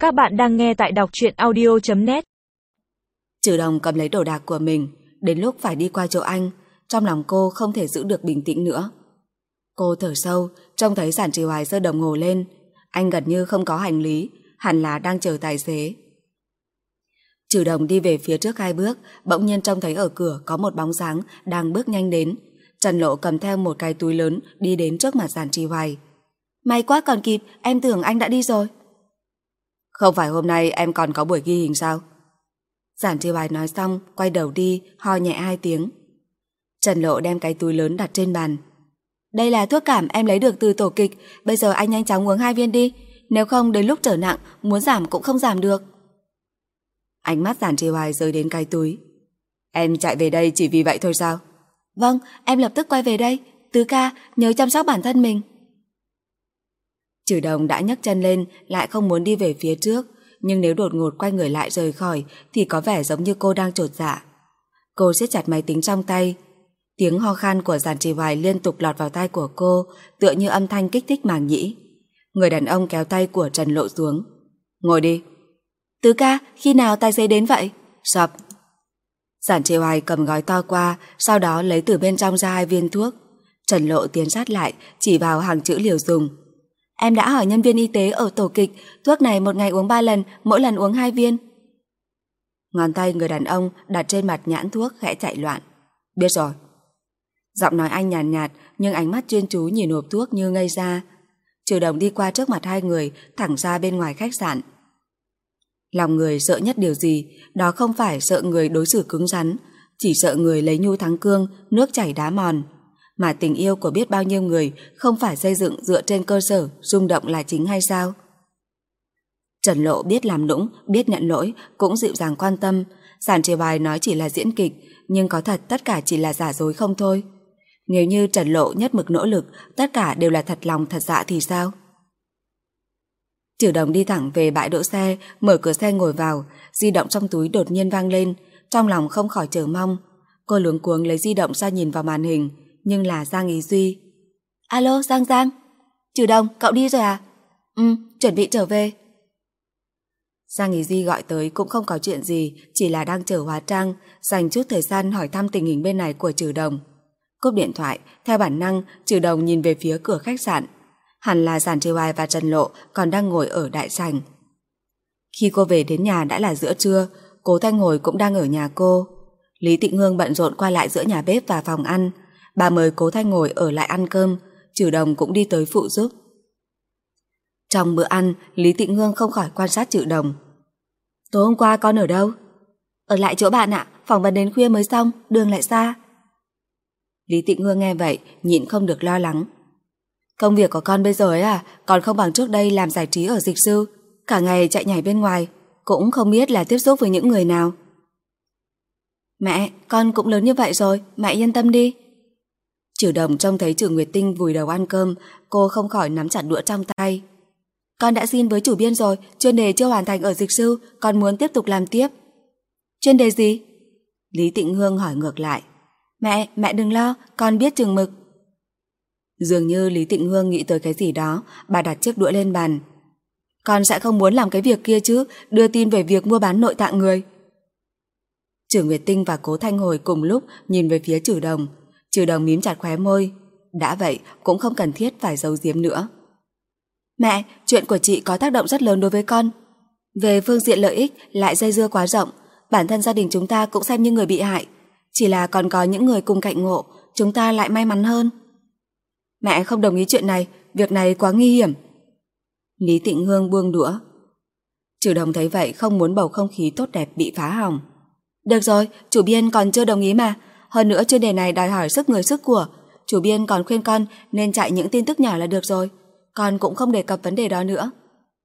Các bạn đang nghe tại đọc truyện audio.net. Trừ Đồng cầm lấy đồ đạc của mình, đến lúc phải đi qua chỗ anh, trong lòng cô không thể giữ được bình tĩnh nữa. Cô thở sâu, trông thấy Giản Trì Hoài giơ đồng hồ lên. Anh gần như không có hành lý, hẳn là đang chờ tài xế. Trừ Đồng đi về phía trước 2 bước, bỗng nhiên trông thấy ở cửa có một bóng dáng đang bước nhanh đến. Trần Lộ cầm theo một cái túi lớn đi đến trước mặt Giản Trì Hoài. May quá còn kịp, em tưởng anh đã đi rồi. Không phải hôm nay em còn có buổi ghi hình sao? Giản Trì Hoài nói xong, quay đầu đi, ho nhẹ 2 tiếng. Trần Lộ đem cái túi lớn đặt trên bàn. Đây là thuốc cảm em lấy được từ tổ kịch, bây giờ anh nhanh chóng uống 2 viên đi, nếu không đến lúc trở nặng, muốn giảm cũng không giảm được. Ánh mắt Giản Trì Hoài rơi đến cái túi. Em chạy về đây chỉ vì vậy thôi sao? Vâng, em lập tức quay về đây. Tứ ca, nhớ chăm sóc bản thân mình. Trừ Đồng đã nhấc chân lên, lại không muốn đi về phía trước, nhưng nếu đột ngột quay người lại rời khỏi thì có vẻ giống như cô đang chột dạ. Cô siết chặt máy tính trong tay. Tiếng ho khan của Giản Trì Hoài liên tục lọt vào tai của cô, tựa như âm thanh kích thích màng nhĩ. Người đàn ông kéo tay của Trần Lộ xuống. Ngồi đi. Tứ ca, khi nào tài xế đến vậy? Sập. Giản Trì Hoài cầm gói to qua, sau đó lấy từ bên trong ra 2 viên thuốc. Trần Lộ tiến sát lại, chỉ vào hàng chữ liều dùng. Em đã hỏi nhân viên y tế ở tổ kịch, thuốc này 1 ngày uống 3 lần, mỗi lần uống 2 viên. Ngón tay người đàn ông đặt trên mặt nhãn thuốc khẽ chạy loạn. Biết rồi. Giọng nói anh nhàn nhạt, nhưng ánh mắt chuyên chú nhìn hộp thuốc như ngây ra. Trừ Đồng đi qua trước mặt 2 người, thẳng ra bên ngoài khách sạn. Lòng người sợ nhất điều gì, đó không phải sợ người đối xử cứng rắn, chỉ sợ người lấy nhu thắng cương, nước chảy đá mòn. Mà tình yêu của biết bao nhiêu người không phải xây dựng dựa trên cơ sở rung động là chính hay sao? Trần Lộ biết làm nũng, biết nhận lỗi, cũng dịu dàng quan tâm. Giản Trì Hoài nói chỉ là diễn kịch, nhưng có thật tất cả chỉ là giả dối không thôi. Nếu như Trần Lộ nhất mực nỗ lực, tất cả đều là thật lòng thật dạ thì sao? Trừ Đồng đi thẳng về bãi đỗ xe, mở cửa xe ngồi vào, di động trong túi đột nhiên vang lên, trong lòng không khỏi chờ mong. Cô luống cuống lấy di động ra nhìn vào màn hình, nhưng là Giang Ý Duy. Alo, Giang. Trừ Đồng, cậu đi rồi à? Chuẩn bị trở về. Giang Ý Duy gọi tới cũng không có chuyện gì, chỉ là đang chờ hóa trang, dành chút thời gian hỏi thăm tình hình bên này của Trừ Đồng. Cúp điện thoại, theo bản năng, Trừ Đồng nhìn về phía cửa khách sạn. Hẳn là Giản Trì Hoài và Trần Lộ còn đang ngồi ở đại sảnh. Khi cô về đến nhà đã là giữa trưa, Cố Thanh Hồi cũng đang ở nhà cô. Lý Tịnh Hương bận rộn qua lại giữa nhà bếp và phòng ăn. Bà mời Cố Thanh Hồi ở lại ăn cơm, Trừ Đồng cũng đi tới phụ giúp. Trong bữa ăn, Lý Tịnh Hương không khỏi quan sát Trừ Đồng. Tối hôm qua con ở đâu? Ở lại chỗ bạn ạ, phỏng vấn đến khuya mới xong, đường lại xa. Lý Tịnh Hương nghe vậy, nhịn không được lo lắng. Công việc của con bây giờ ấy à, còn không bằng trước đây làm giải trí ở Dịch Sư, cả ngày chạy nhảy bên ngoài, cũng không biết là tiếp xúc với những người nào. Mẹ, con cũng lớn như vậy rồi, mẹ yên tâm đi. Trừ Đồng trông thấy Trừ Nguyệt Tinh vùi đầu ăn cơm, cô không khỏi nắm chặt đũa trong tay. Con đã xin với chủ biên rồi, chuyên đề chưa hoàn thành ở Dịch Sư, con muốn tiếp tục làm tiếp. Chuyên đề gì? Lý Tịnh Hương hỏi ngược lại. Mẹ đừng lo, con biết chừng mực. Dường như Lý Tịnh Hương nghĩ tới cái gì đó, bà đặt chiếc đũa lên bàn. Con sẽ không muốn làm cái việc kia chứ, đưa tin về việc mua bán nội tạng người. Trừ Nguyệt Tinh và Cố Thanh Hồi cùng lúc nhìn về phía Trừ Đồng. Trừ Đồng mím chặt khóe môi. Đã vậy cũng không cần thiết phải giấu giếm nữa. Mẹ, chuyện của chị có tác động rất lớn đối với con. Về phương diện lợi ích lại dây dưa quá rộng, bản thân gia đình chúng ta cũng xem như người bị hại. Chỉ là còn có những người cùng cạnh ngộ, chúng ta lại may mắn hơn. Mẹ không đồng ý chuyện này, việc này quá nguy hiểm. Lý Tịnh Hương buông đũa. Trừ Đồng thấy vậy không muốn bầu không khí tốt đẹp bị phá hỏng. Được rồi, chủ biên còn chưa đồng ý mà. Hơn nữa chuyên đề này đòi hỏi sức người sức của. Chủ biên còn khuyên con nên chạy những tin tức nhỏ là được rồi. Con cũng không đề cập vấn đề đó nữa.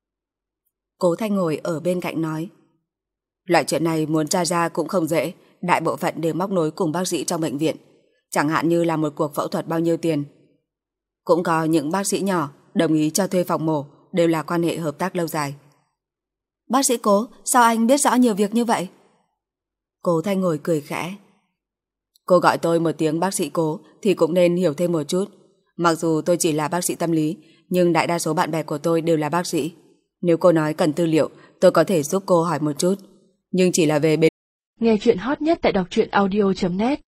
Cố Thanh ngồi ở bên cạnh nói. Loại chuyện này muốn tra ra cũng không dễ. Đại bộ phận đều móc nối cùng bác sĩ trong bệnh viện. Chẳng hạn như là một cuộc phẫu thuật bao nhiêu tiền. Cũng có những bác sĩ nhỏ đồng ý cho thuê phòng mổ, đều là quan hệ hợp tác lâu dài. Bác sĩ Cố, sao anh biết rõ nhiều việc như vậy? Cố Thanh ngồi cười khẽ. Cô gọi tôi một tiếng bác sĩ Cố thì cũng nên hiểu thêm một chút. Mặc dù tôi chỉ là bác sĩ tâm lý, nhưng đại đa số bạn bè của tôi đều là bác sĩ. Nếu cô nói cần tư liệu tôi có thể giúp cô hỏi một chút, nhưng chỉ là về bên. Nghe chuyện hot nhất tại đọc truyện audio.net